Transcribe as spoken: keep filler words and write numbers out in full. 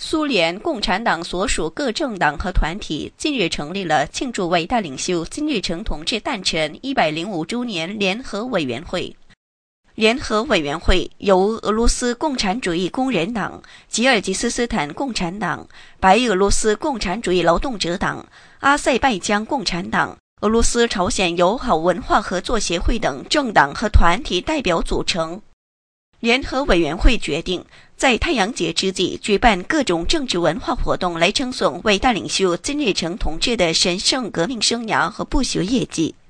苏联共产党所属各政党和团体近日成立了庆祝伟大领袖金日成同志诞辰一百零五周年联合委员会。联合委员会由俄罗斯共产主义工人党、吉尔吉斯斯坦共产党、白俄罗斯共产主义劳动者党、阿塞拜疆共产党、俄罗斯朝鲜友好文化合作协会等政党和团体代表组成。联合委员会决定在太阳节之际举办各种政治文化活动，来称颂伟大领袖金日成同志的神圣革命生涯和不朽业绩。